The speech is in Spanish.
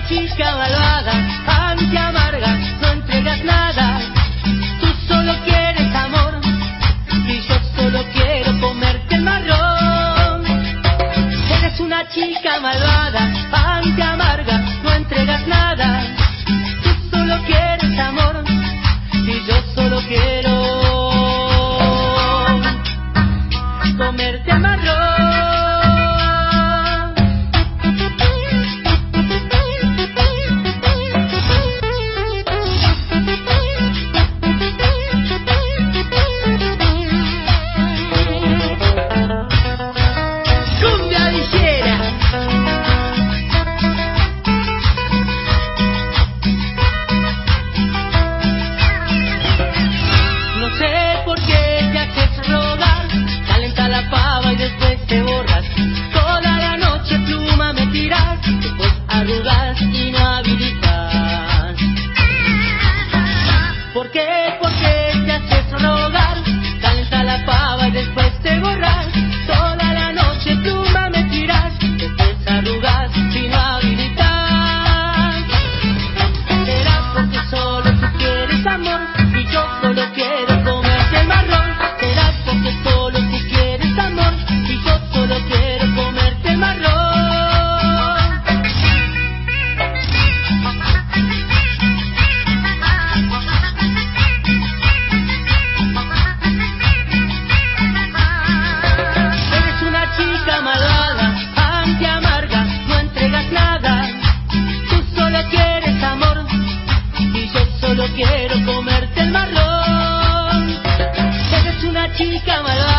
chica malvada, anti amarga, no entregas nada. Tú solo quieres amor y yo solo quiero comerte el marrón. Eres una chica malvada, anti amarga, no entregas nada. Tú solo quieres amor y yo solo quiero comerte el marrón. ¿Por qué? Porque te haces rogar, calienta la pava y después te borras. Toda la noche pluma me tiras, después arrugas y no habilitas. Será porque solo tú quieres amor y yo solo quiero comerte el marrón. Será porque solo tú quieres amor y yo solo quiero comerte el marrón. Quiero comerte el marrón. Eres una chica malvada.